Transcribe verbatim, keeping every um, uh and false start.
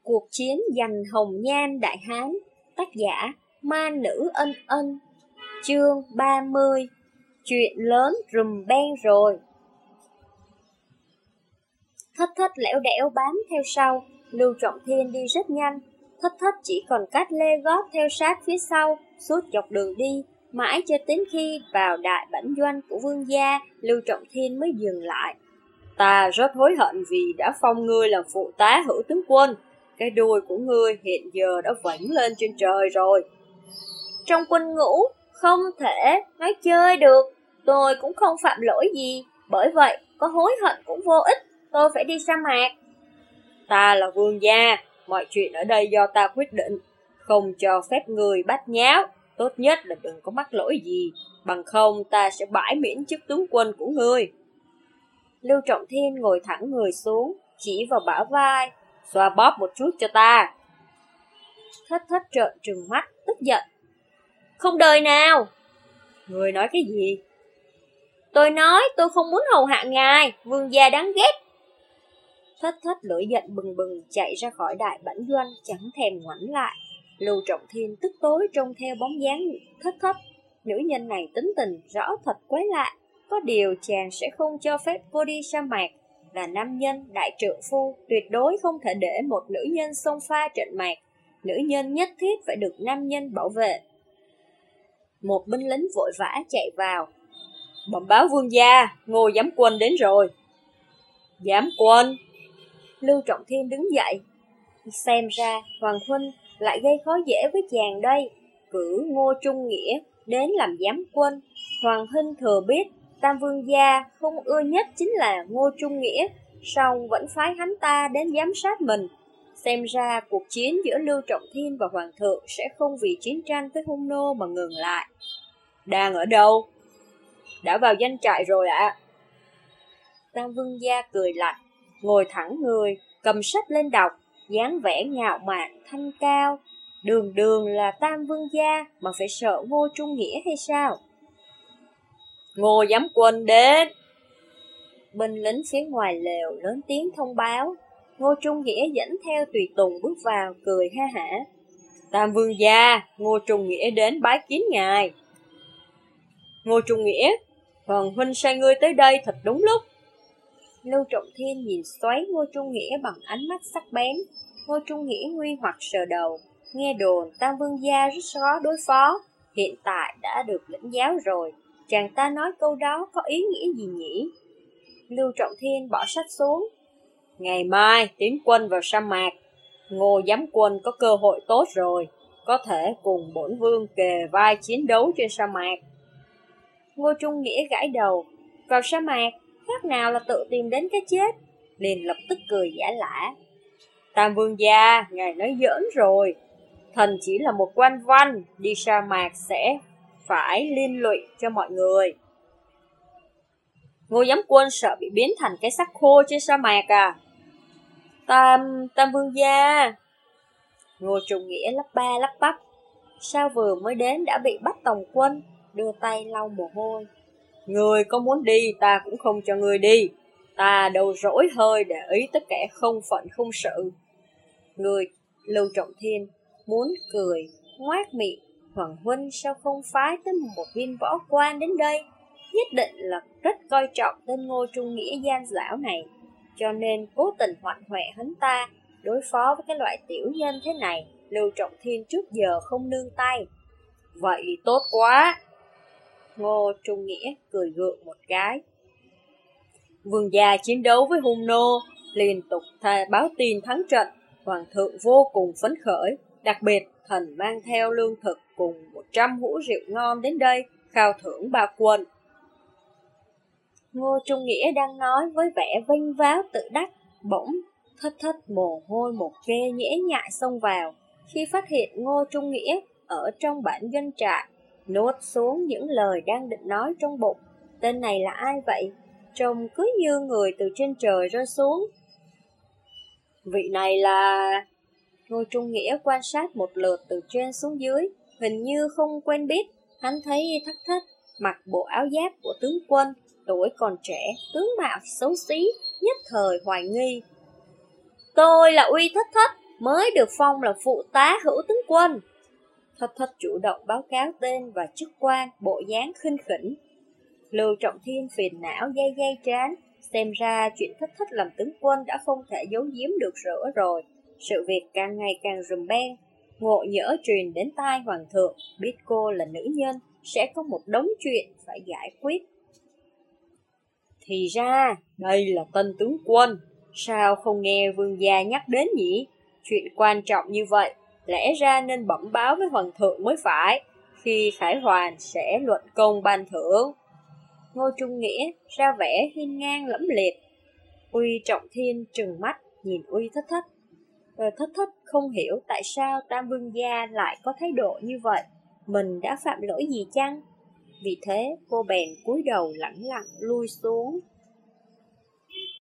Cuộc chiến giành Hồng Nhan Đại Hán. Tác giả Ma Nữ Ân Ân. Chương ba mươi. Chuyện lớn rùm beng rồi. Thất Thất lẻo đẻo bám theo sau. Lưu Trọng Thiên đi rất nhanh. Thất Thất chỉ còn cách lê gót theo sát phía sau suốt dọc đường đi, mãi cho đến khi vào đại bản doanh của vương gia, Lưu Trọng Thiên mới dừng lại. Ta rất hối hận vì đã phong ngươi làm phụ tá hữu tướng quân. Cái đuôi của ngươi hiện giờ đã vẫy lên trên trời rồi. Trong quân ngũ không thể nói chơi được. Tôi cũng không phạm lỗi gì, bởi vậy có hối hận cũng vô ích. Tôi phải đi sa mạc. Ta là vương gia, mọi chuyện ở đây do ta quyết định, không cho phép người bắt nháo. Tốt nhất là đừng có mắc lỗi gì, bằng không ta sẽ bãi miễn chức tướng quân của ngươi. Lưu Trọng Thiên ngồi thẳng người xuống, chỉ vào bả vai. Xoa bóp một chút cho ta. Thất Thất trợn trừng mắt, tức giận. Không đời nào. Người nói cái gì? Tôi nói tôi không muốn hầu hạ ngài, vương gia đáng ghét. Thất Thất lửa giận bừng bừng chạy ra khỏi đại bản doanh, chẳng thèm ngoảnh lại. Lưu Trọng Thiên tức tối trông theo bóng dáng Thất Thất. Nữ nhân này tính tình rõ thật quái lạ. Có điều chàng sẽ không cho phép cô đi sa mạc. Là nam nhân, đại trượng phu, tuyệt đối không thể để một nữ nhân xông pha trận mạc. Nữ nhân nhất thiết phải được nam nhân bảo vệ. Một binh lính vội vã chạy vào. Bẩm báo vương gia, Ngô giám quân đến rồi. Giám quân? Lưu Trọng Thiên đứng dậy. Xem ra Hoàng huynh lại gây khó dễ với chàng đây. Cử Ngô Trung Nghĩa đến làm giám quân. Hoàng huynh thừa biết Tam vương gia không ưa nhất chính là Ngô Trung Nghĩa, song vẫn phái hắn ta đến giám sát mình. Xem ra cuộc chiến giữa Lưu Trọng Thiên và Hoàng thượng sẽ không vì chiến tranh với hung nô mà ngừng lại. Đang ở đâu? Đã vào doanh trại rồi ạ. À. Tam vương gia cười lạnh, ngồi thẳng người, cầm sách lên đọc, dáng vẻ ngạo mạn, thanh cao. Đường đường là Tam vương gia mà phải sợ Ngô Trung Nghĩa hay sao? Ngô giám quân đến. Binh lính phía ngoài lều lớn tiếng thông báo. Ngô Trung Nghĩa dẫn theo tùy tùng bước vào, cười ha hả. Tam vương gia, Ngô Trung Nghĩa đến bái kiến ngài. Ngô Trung Nghĩa, Hoàng huynh sai ngươi tới đây thật đúng lúc. Lưu Trọng Thiên nhìn xoáy Ngô Trung Nghĩa bằng ánh mắt sắc bén. Ngô Trung Nghĩa nguy hoặc sờ đầu. Nghe đồn Tam vương gia rất khó đối phó, hiện tại đã được lĩnh giáo rồi. Chàng ta nói câu đó có ý nghĩa gì nhỉ? Lưu Trọng Thiên bỏ sách xuống. Ngày mai tiến quân vào sa mạc. Ngô giám quân có cơ hội tốt rồi, có thể cùng bổn vương kề vai chiến đấu trên sa mạc. Ngô Trung Nghĩa gãi đầu. Vào sa mạc, khác nào là tự tìm đến cái chết. Liền lập tức cười giả lả. Tam vương gia, ngài nói giỡn rồi. Thần chỉ là một quan văn, đi sa mạc sẽ phải liên lụy cho mọi người. Ngô giám quân sợ bị biến thành cái xác khô trên sa mạc à? Tam, Tam vương gia. Ngô Trung Nghĩa lắp ba lắp bắp. Sao vừa mới đến đã bị bắt tòng quân? Đưa tay lau mồ hôi. Người có muốn đi ta cũng không cho người đi. Ta đâu rỗi hơi để ý tất cả không phận không sự. Người Lưu Trọng Thiên muốn cười, ngoác miệng. Hoàng huynh sao không phái tới một viên võ quan đến đây? Nhất định là rất coi trọng tên Ngô Trung Nghĩa gian dảo này, cho nên cố tình hoạnh hoẹ hắn ta. Đối phó với cái loại tiểu nhân thế này, Lưu Trọng Thiên trước giờ không nương tay. Vậy tốt quá. Ngô Trung Nghĩa cười gượng một cái. Vương gia chiến đấu với hung nô, liên tục thà báo tin thắng trận. Hoàng thượng vô cùng phấn khởi. Đặc biệt thần mang theo lương thực cùng một trăm hũ rượu ngon đến đây khao thưởng ba quân. Ngô Trung Nghĩa đang nói với vẻ vênh váo tự đắc, bỗng Thất Thất mồ hôi một kê nhễ nhại xông vào. Khi phát hiện Ngô Trung Nghĩa ở trong bản doanh trại, nuốt xuống những lời đang định nói trong bụng. Tên này là ai vậy? Trông cứ như người từ trên trời rơi xuống. Vị này là... Ngô Trung Nghĩa quan sát một lượt từ trên xuống dưới, hình như không quen biết. Hắn thấy Thất Thất mặc bộ áo giáp của tướng quân, tuổi còn trẻ, tướng mạo xấu xí, nhất thời hoài nghi. Tôi là Uy Thất Thất, mới được phong là phụ tá hữu tướng quân. Thất Thất chủ động báo cáo tên và chức quan, bộ dáng khinh khỉnh. Lưu Trọng Thiên phiền não day day trán, xem ra chuyện Thất Thất làm tướng quân đã không thể giấu giếm được nữa rồi. Sự việc càng ngày càng rùm beng, ngộ nhỡ truyền đến tai hoàng thượng, biết cô là nữ nhân, sẽ có một đống chuyện phải giải quyết. Thì ra, đây là tân tướng quân, sao không nghe vương gia nhắc đến nhỉ? Chuyện quan trọng như vậy, lẽ ra nên bẩm báo với hoàng thượng mới phải, khi Khải Hoàn sẽ luận công ban thưởng. Ngô Trung Nghĩa ra vẻ hiên ngang lẫm liệt. Uy Trọng Thiên trừng mắt nhìn Uy Thất Thất. Rồi Thất Thất không hiểu tại sao Tam Vương gia lại có thái độ như vậy, mình đã phạm lỗi gì chăng? Vì thế cô bèn cúi đầu lẳng lặng lui xuống.